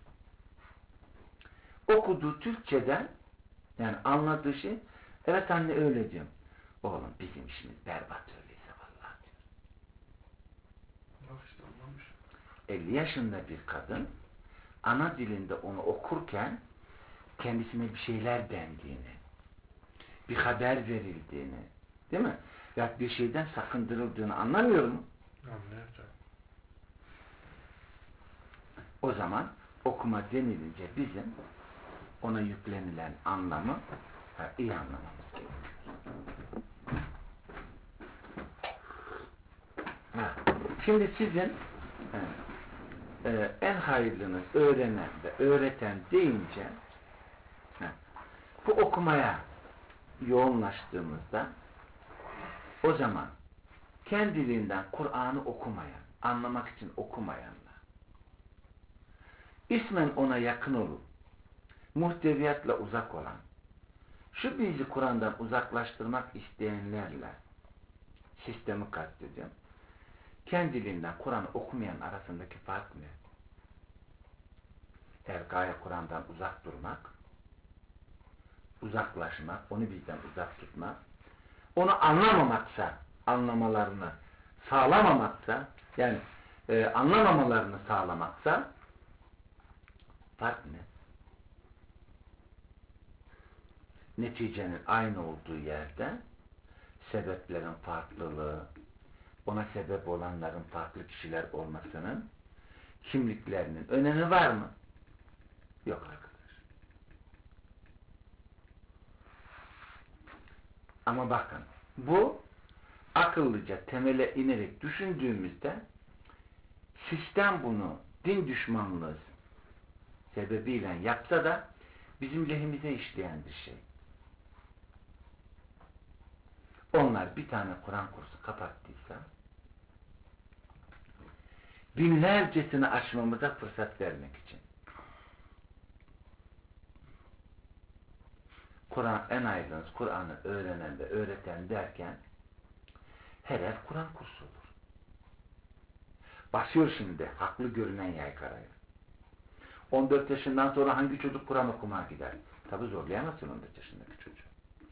Okuduğu Türkçeden yani anladığı şey evet anne öyle diyorum. Oğlum bizim işimiz berbat öyleyse vallahi diyor. Bak işte anlamış. 50 yaşında bir kadın ana dilinde onu okurken kendisine bir şeyler dendiğini, bir haber verildiğini, değil mi? Ya bir şeyden sakındırıldığını anlamıyor mu? Anlıyor tabii. O zaman okuma denilince bizim ona yüklenilen anlamı iyi anlamamız gerekiyor. Şimdi sizin en hayırlınız öğrenen ve öğreten deyince bu okumaya yoğunlaştığımızda o zaman kendiliğinden Kur'an'ı okumayan, anlamak için okumayanlar, ismen ona yakın olup muhteviyatla uzak olan, şu bizi Kur'an'dan uzaklaştırmak isteyenlerle sistemi kastediyorum. Kendiliğinden Kur'an'ı okumayan arasındaki fark ne? Eğer gaye Kur'an'dan uzak durmak, uzaklaşmak, onu bizden uzak tutmak, onu anlamamaksa, anlamalarını sağlamamaksa, yani anlamamalarını sağlamaksa, fark ne? Neticenin aynı olduğu yerde sebeplerin farklılığı, ona sebep olanların farklı kişiler olmasının kimliklerinin önemi var mı? Yok arkadaş. Ama bakın bu akıllıca temele inerek düşündüğümüzde sistem bunu din düşmanlığı sebebiyle yapsa da bizim lehimize işleyen bir şey. Onlar bir tane Kur'an kursu kapattıysa binlercesini açmamıza fırsat vermek için. Kur'an en aydınız Kur'an'ı öğrenen ve öğreten derken her ev Kur'an kursu olur. Basıyor şimdi haklı görünen yaygarayı. 14 yaşından sonra hangi çocuk Kur'an okumaya gider? Tabi zorlayamazsın 14 yaşındaki çocuğu.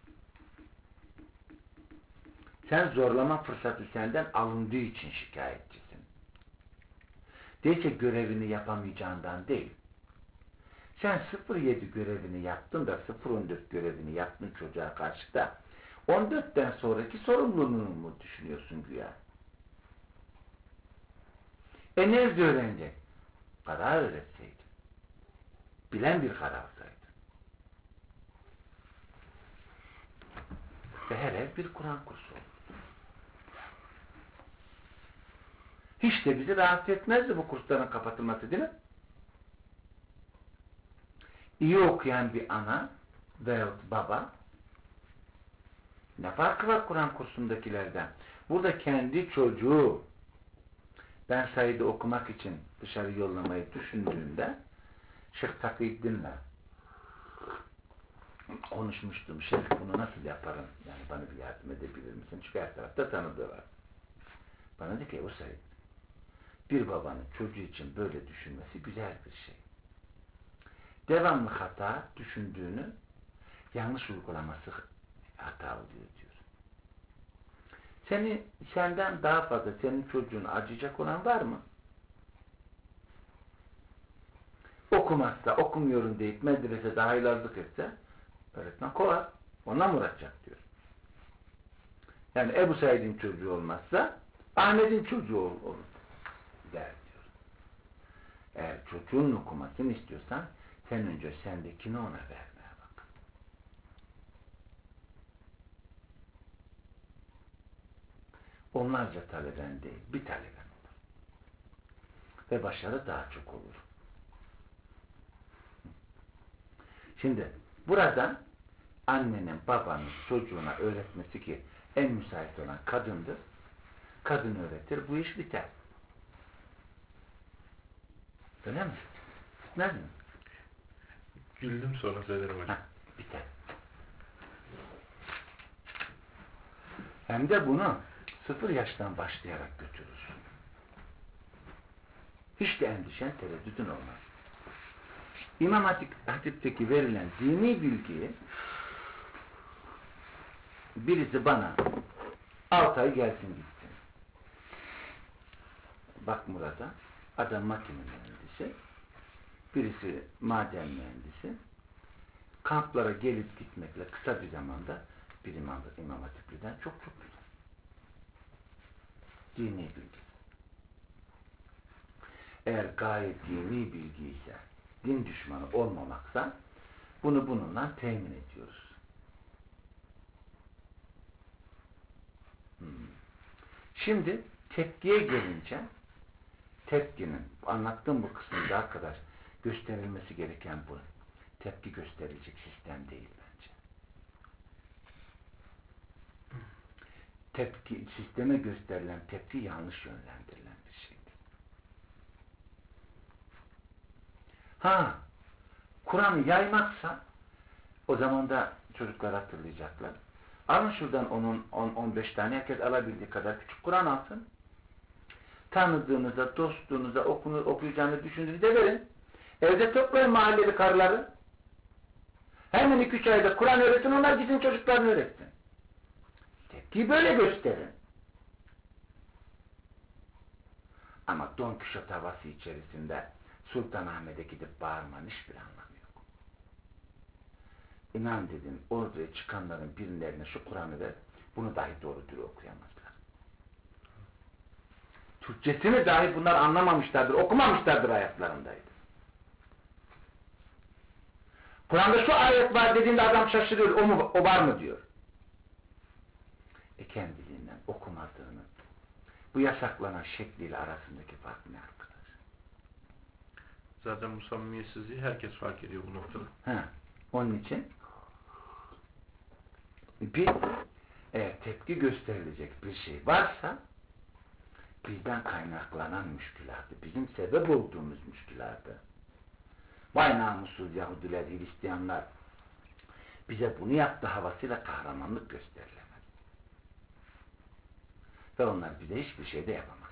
Sen zorlama fırsatı senden alındığı için şikayetçisin. Değilse görevini yapamayacağından değil. Sen 0-7 görevini yaptın da 0-14 görevini yaptın çocuğa karşı da 14'ten sonraki sorumluluğunu mu düşünüyorsun güya? Nerede öğrenecek? Karar öğretseydi. Bilen bir karar olsaydı. Ve her ev bir Kur'an kursu olur. Hiç de bizi rahatsız etmezdi bu kursların kapatılması değil mi? İyi okuyan bir ana veyahut baba ne farkı var Kur'an kursundakilerden? Burada kendi çocuğu ben Said'i okumak için dışarı yollamayı düşündüğümde Şeyh Takiyüddin'le konuşmuştum. Şeyh bunu nasıl yaparım? Yani bana bir yardım edebilir misin? Çünkü her tarafta tanıdığı var. Bana dedi ki o Said bir babanın çocuğu için böyle düşünmesi güzel bir şey. Devamlı hata düşündüğünü yanlış uygulaması hata oluyor diyor. Senden daha fazla senin çocuğunu acıyacak olan var mı? Okumazsa, okumuyorum deyip medresede haylazlık etse öğretmen kovar. Ona Muratçak diyor. Yani Ebu Said'in çocuğu olmazsa Ahmet'in çocuğu olur der diyor. Eğer çocuğun okumasını istiyorsan sen önce sendekini ona vermeye bak. Onlarca taleben değil, bir taleben olur. Ve başarı daha çok olur. Şimdi burada annenin, babanın çocuğuna öğretmesi ki en müsait olan kadındır. Kadın öğretir, bu iş biter. Öyle mi? Bitmez mi? Güldüm sonra söylerim hocam. Biter. Hem de bunu 0 yaştan başlayarak götürürsün. Hiç de endişen, tereddütün olmaz. İmam Hatip'teki verilen dini bilgiyi birisi bana 6 ay gelsin gitsin. Bak Murat'a, adam makine mühendisi, birisi maden mühendisi, kamplara gelip gitmekle kısa bir zamanda bir İmam Hatipli'den çok güzel. Dini bilgi. Eğer gayet dini bilgi ise, din düşmanı olmamaksa, bunu bununla temin ediyoruz. Şimdi tepkiye gelince, tepkinin, anlattığım bu kısımda arkadaş, gösterilmesi gereken bu. Tepki gösterilecek sistem değil bence. Tepki, sisteme gösterilen tepki yanlış yönlendirilen bir şeydir. Kur'an'ı yaymaksa o zaman da çocuklar hatırlayacaklar. Alın şuradan 10-15 tane, herkes alabildiği kadar küçük Kur'an alsın. Tanıdığınıza, dostluğunuza, okuyacağını düşündüğünüzde verin. Evde toplayın mahalleli karıları. Hemen 2-3 ayda Kur'an öğretin, onlar bizim çocuklarını öğretsin. Tepkiyi böyle gösterin. Ama Don Kişot havası içerisinde Sultanahmet'e gidip bağırmanın hiçbir anlamı yok. İnan dedim, oraya çıkanların birilerine şu Kur'an'ı ver, bunu dahi doğru dürü okuyamazlar. Türkçesini dahi bunlar anlamamışlardır, okumamışlardır hayatlarındaydı. Kur'an'da şu ayet var dediğinde adam şaşırıyor, o var mı diyor. Kendiliğinden okumadığını, bu yasaklanan şekliyle arasındaki fark ne arkadaş? Zaten bu samimiyetsizliği herkes fark ediyor bu noktada. Onun için eğer tepki gösterilecek bir şey varsa bizden kaynaklanan müşkülattı. Bizim sebep olduğumuz müşkülattı. Vay namussuz Yahudiler, Hristiyanlar bize bunu yaptı havasıyla kahramanlık gösterilemez. Ve onlar bize hiçbir şey de yapamazlar.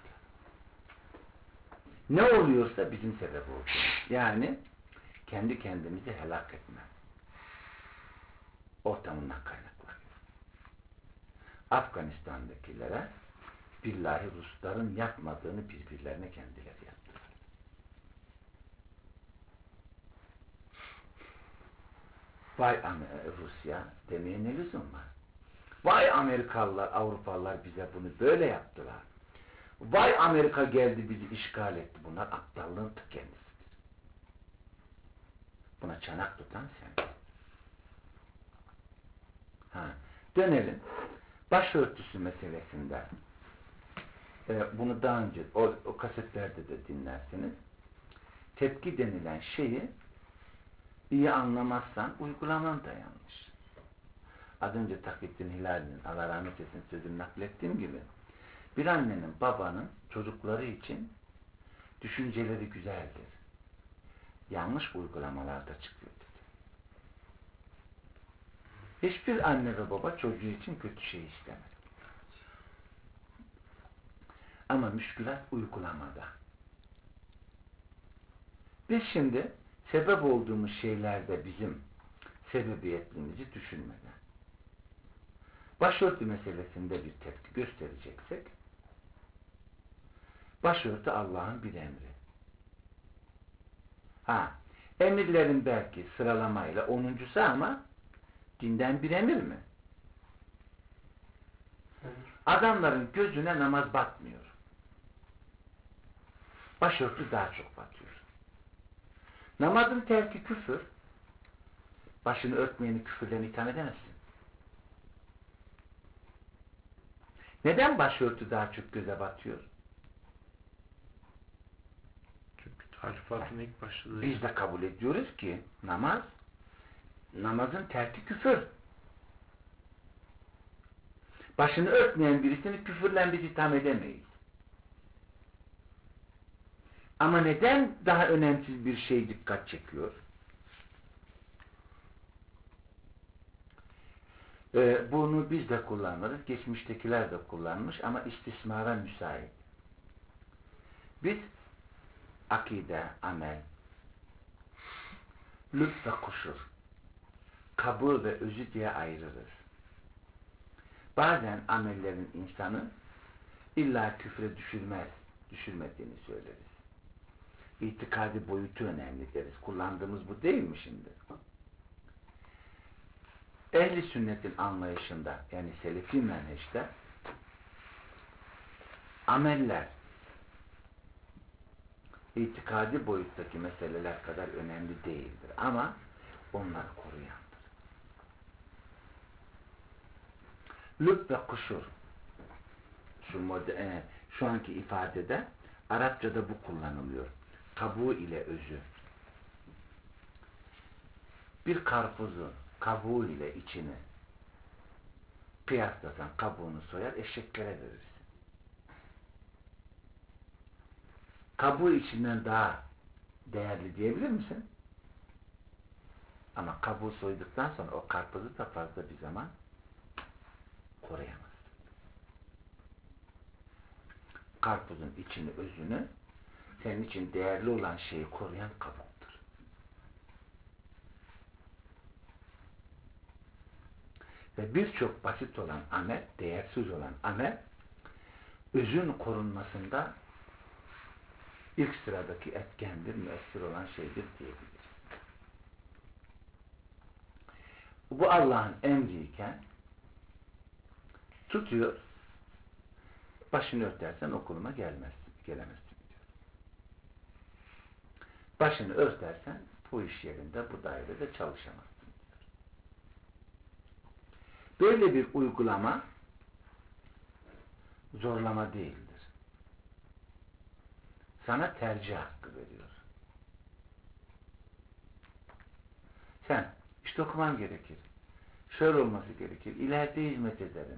Ne oluyorsa bizim sebep olduğumuz. Yani kendi kendimizi helak etme ortamından kaynaklanıyor. Afganistan'dakilere billahi Rusların yapmadığını birbirlerine kendileri yaptılar. Vay Rusya demeye ne lüzum var? Vay Amerikalılar, Avrupalılar bize bunu böyle yaptılar. Vay Amerika geldi bizi işgal etti. Bunlar aptallığın ta kendisidir. Buna çanak tutan sen. Dönelim. Başörtüsü meselesinde. Bunu daha önce o kasetlerde de dinlersiniz. Tepki denilen şeyi iyi anlamazsan uygulaman da yanlış. Az önce Takiyettin Hilal'in Allah rahmet etsin sözünü naklettiğim gibi bir annenin, babanın çocukları için düşünceleri güzeldir. Yanlış uygulamalarda çıkıyor dedi. Hiçbir anne ve baba çocuğu için kötü şey istemez. Ama müşkülat uygulamada. Biz şimdi sebep olduğumuz şeylerde bizim sebebiyetliğimizi düşünmeden başörtü meselesinde bir tepki göstereceksek başörtü Allah'ın bir emri. Emirlerin belki sıralamayla 10'uncusu ama Dinden bir emir mi? Evet. Adamların gözüne namaz batmıyor. Başörtü daha çok batıyor. Namazın terki küfür. Başını örtmeyeni küfürden itham edemezsin. Neden başörtü daha çok göze batıyor? Çünkü tarifatın ilk başladığı Biz de kabul ediyoruz ki namazın terki küfür. Başını örtmeyen birisini küfürle biz itham edemeyiz. Ama neden daha önemsiz bir şey dikkat çekiyor? Bunu biz de kullanırız, geçmiştekiler de kullanmış ama istismara müsait. Biz akide, amel, lütf ve kuşur, kabul ve özü diye ayırırız. Bazen amellerin insanı illa küfre düşürmediğini söyleriz. İtikadi boyutu önemli deriz. Kullandığımız bu değil mi şimdi? Ehli sünnetin anlayışında, yani selefi menheçte ameller itikadi boyuttaki meseleler kadar önemli değildir. Ama onlar koruyandır. Lüb ve kuşur şu anki ifadede Arapçada bu kullanılıyor. Kabuğu ile özü. Bir karpuzu kabuğu ile içini kıyaslasan kabuğunu soyar, eşeklere verirsin. Kabuğu içinden daha değerli diyebilir misin? Ama kabuğu soyduktan sonra o karpuzu da fazla bir zaman koruyamazsın. Karpuzun içini, özünü, senin için değerli olan şeyi koruyan kabuktur. Ve birçok basit olan amel, değersiz olan amel, özün korunmasında ilk sıradaki etkendir, müessir olan şeydir diyebiliriz. Bu Allah'ın emriyken tutuyor, başını örtersen okuluma gelemezsin diyor. Başını örtersen bu iş yerinde, bu dairede çalışamazsın diyor. Böyle bir uygulama zorlama değildir. Sana tercih hakkı veriyor. Sen işte okuman gerekir. Şöyle olması gerekir. İleride hizmet ederim.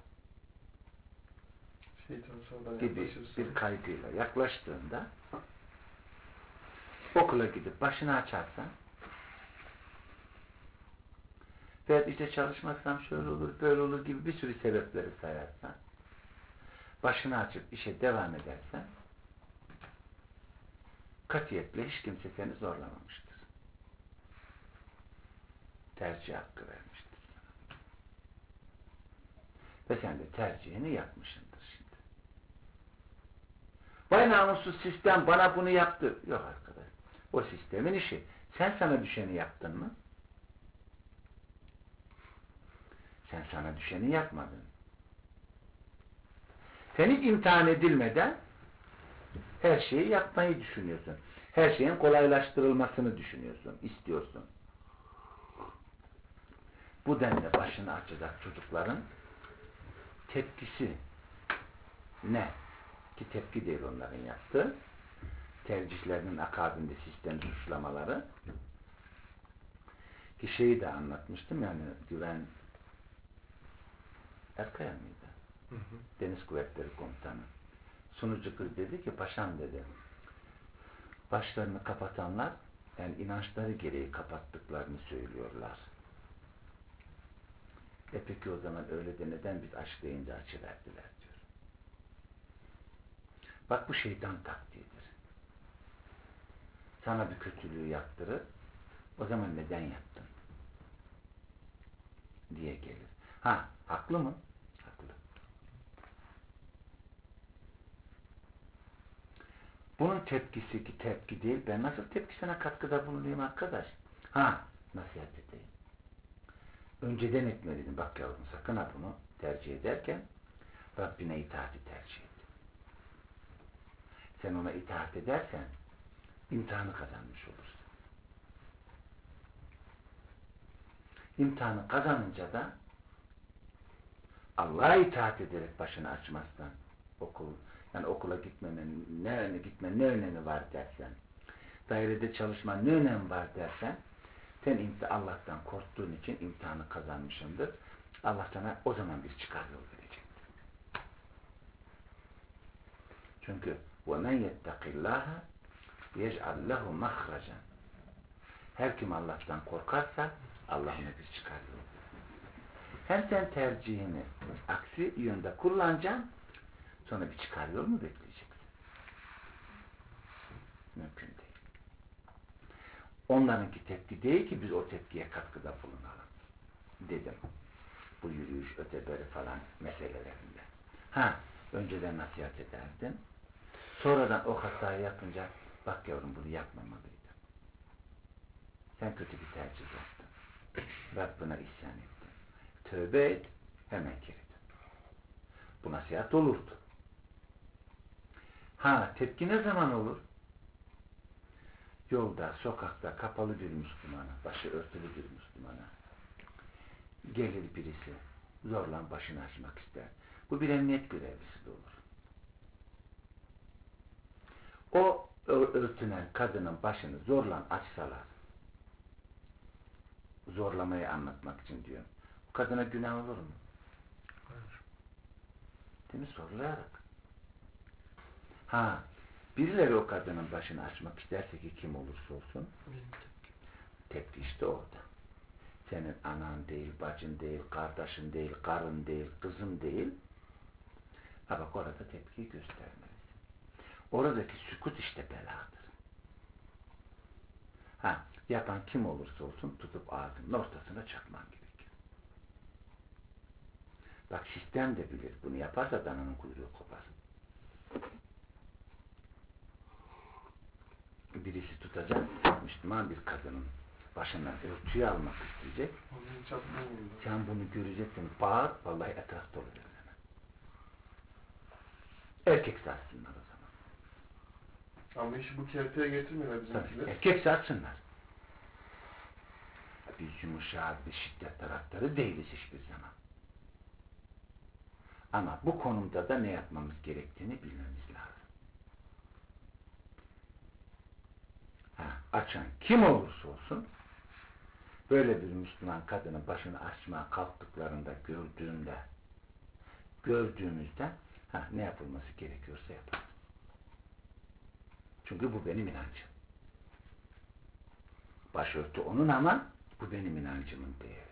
Gibi bir kaygıyla yaklaştığında okula gidip başını açarsan ve işte çalışmazsam şöyle olur, böyle olur gibi bir sürü sebepleri sayarsan, başını açıp işe devam edersen katiyetle hiç kimse seni zorlamamıştır. Tercih hakkı vermiştir sana. Ve sen de tercihini yapmışsındır şimdi. Vay namussuz sistem bana bunu yaptı. Yok arkadaş. O sistemin işi. Sen sana düşeni yaptın mı? Sen sana düşeni yapmadın. Senin imtihan edilmeden her şeyi yapmayı düşünüyorsun. Her şeyin kolaylaştırılmasını düşünüyorsun, istiyorsun. Bu denli başını açacak çocukların tepkisi ne? Ki tepki değil onların yaptığı. Tercihlerinin akabinde sistem suçlamaları. Ki şeyi de anlatmıştım yani Güven Erkaya mıydı? Hı hı. Deniz Kuvvetleri Komutanı. Sunucu kız dedi ki paşam dedi başlarını kapatanlar yani inançları gereği kapattıklarını söylüyorlar. Peki o zaman öyle de neden biz açlayınca açıverdiler diyor. Bak bu şeytan taktiğidir. Sana bir kötülüğü yaptırır. O zaman neden yaptın? Diye gelir. Ha, haklı mı? Haklı. Bunun tepkisi ki tepki değil. Ben nasıl tepkisine katkıda bulunayım arkadaş? Ha, nasihat edeyim. Önceden etmeliydin. Bak yavrum, sakın ha bunu tercih ederken Rabbine itaati tercih et. Sen ona itaat edersen imtihanı kazanmış olursun. İmtihanı kazanınca da Allah'a itaat ederek başını açmazsan yani okula gitmenin ne önemi var dersen, dairede çalışmanın ne önemi var dersen, sen Allah'tan korktuğun için imtihanı kazanmışsındır. Allah sana o zaman bir çıkar yol verecek. Çünkü وَمَنْ يَتَّقِ اللّٰهَ يَجْعَلْ لَهُ مَخْرَجًا. Her kim Allah'tan korkarsa Allah ona bir çıkar yol verir. Hem sen tercihini aksi yönde kullanacaksın, sonra bir çıkar yol mu bekleyeceksin? Mümkün değil. Onlarınki tepki değil ki biz o tepkiye katkıda bulunalım. Dedim. Bu yürüyüş, öteberi falan meselelerinde. Önceden nasihat ederdin. Sonradan o hatayı yapınca bak yavrum bunu yapmamalıydın. Sen kötü bir tercih yaptın. Rabbına isyan ettin. Tövbe et, hemen geri dön. Bu nasihat olurdu. Tepki ne zaman olur? Yolda, sokakta kapalı bir Müslümana, başı örtülü bir Müslümana gelir birisi, zorla başını açmak ister. Bu bir emniyet görevlisi de olur. O örtünen kadının başını zorla açsalar, zorlamayı anlatmak için diyorum. Bu kadına günah olur mu? Hayır. Değil mi? Zorlayarak. Birileri o kadının başını açmak isterse ki kim olursa olsun, tepki işte orada. Senin anan değil, bacın değil, kardeşin değil, karın değil, kızın değil. Bak orada tepkiyi göstermelisin. Oradaki sükut işte beladır. Yapan kim olursa olsun tutup ağzının ortasına çakman gerekir. Bak sistem de bilir. Bunu yaparsa dananın kuyruğu kopar. Birisi tutacak, Müslüman bir kadının başından örtüyü almak isteyecek. Sen bunu göreceksin, bağır, vallahi etrafta olacak sana. Erkek satsınlar o zaman. Ama işi bu kerteye getirmiyorlar bizimkiler. Erkek satsınlar. Biz yumuşak bir şiddet taraftarı değiliz hiçbir zaman. Ama bu konumda da ne yapmamız gerektiğini bilmemiz lazım. Açan kim olursa olsun böyle bir Müslüman kadının başını açmaya kalktıklarında gördüğümüzde ne yapılması gerekiyorsa yaparız. Çünkü bu benim inancım. Başörtü onun ama bu benim inancımın değeri.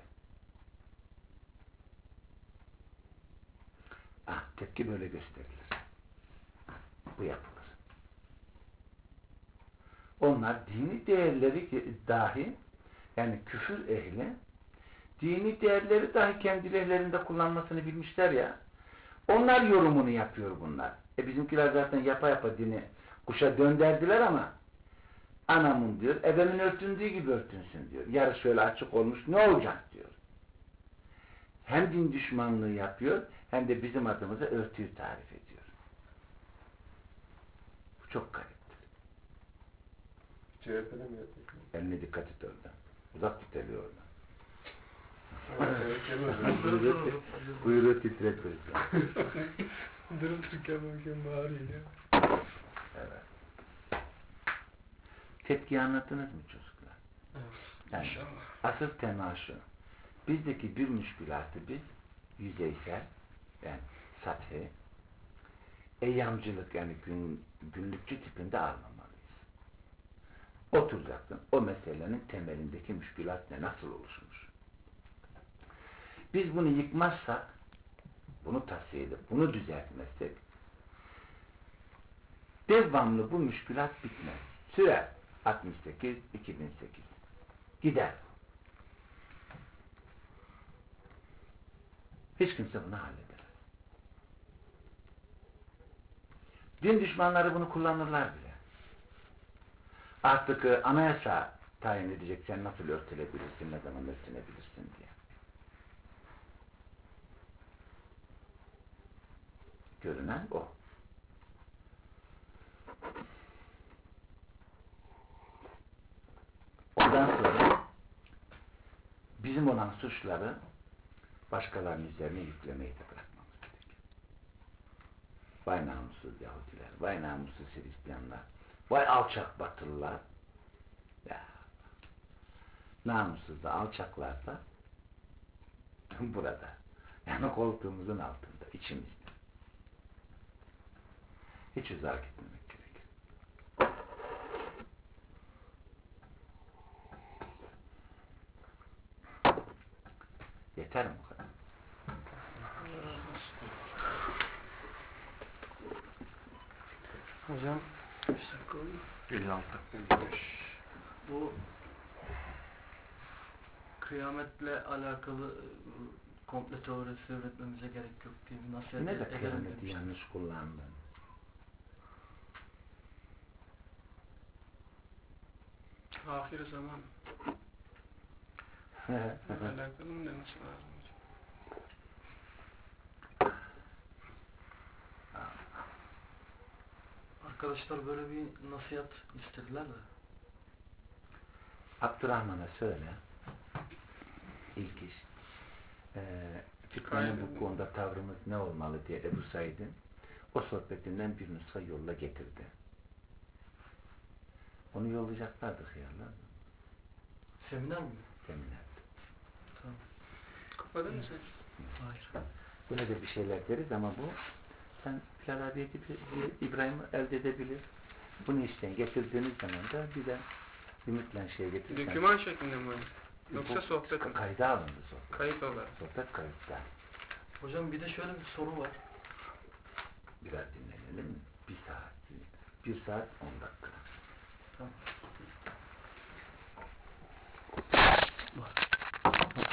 Tepki böyle gösterilir. Bu yapılır. Onlar dini değerleri dahi, yani küfür ehli dini değerleri dahi kendilerinde kullanmasını bilmişler ya. Onlar yorumunu yapıyor bunlar. Bizimkiler zaten yapa yapa dini kuşa dönderdiler ama anamın diyor, ebemin örtündüğü gibi örtünsün diyor. Yarı şöyle açık olmuş ne olacak diyor. Hem din düşmanlığı yapıyor hem de bizim adımıza örtüyü tarif ediyor. Bu çok gariptir. CHP'de mi yapıyor? Eline dikkat et oradan. Uzak tut eli oradan. Buyruğu titretmesin. Durup dururken bağırıyor. Evet. Tepkiyi anlattınız mı çocuklar? Evet. Yani, İnşallah. asıl tema şu. Bizdeki bir müşkülatı biz yüzeysel, yani sathi, eyyamcılık yani günlükçü tipinde almamalıyız. Oturacaksın. O meselenin temelindeki müşkülat ne? Nasıl oluşmuş? Biz bunu yıkmazsak, bunu tasfiye edip, bunu düzeltmezsek, devamlı bu müşkülat bitmez. Sürer. 68, 2008. Gider. Hiç kimse bunu halledemez. Din düşmanları bunu kullanırlar bile. Artık anayasa tayin edecek sen nasıl örtülebilirsin, ne zaman örtülebilirsin diye. görünen o. Ondan sonra bizim olan suçları başkalarının üzerine yüklemeyi de bırakmamız gerekiyor. Vay namussuz Yahudiler, vay namussuz Hristiyanlar, vay alçak Batılılar. Ya, namussuz da alçaklar da burada. Yani koltuğumuzun altında, içimizde. Hiç uzağa gitmemek gerekir. Yeter mi bu kadar? Hocam 56. bu kıyametle alakalı komple teorisi öğretmemize gerek yok diye bir nasihat Ne de edelim kıyameti demiştim. yanlış kullandın. Ahir zaman alakalı mı demesi lazım hocam? Arkadaşlar böyle bir nasihat istediler de. Abdurrahman'a söyle. İlk iş. Fitnenin bu konuda tavrımız ne olmalı diye Ebu Said'in o sohbetinden bir nuska yolla getirdi. Onu yollayacaklardı hıyarlar. Seminer mi? Seminer. Tamam. Kapadın mı sen? Hayır. Böyle de bir şeyler deriz ama bu sen Bilal abiye İbrahim'i elde edebilir. Bunu işten getirdiğiniz zaman da bir de ümitle şey getirirsen. Döküman şeklinde mi hocam? Yoksa sohbet mi? Kayda alındı sohbet. Kayıt olarak. Sohbet kayıtta. Hocam bir de şöyle bir soru var. Biraz dinlenelim mi? Bir saat 10 dakika. Tamam.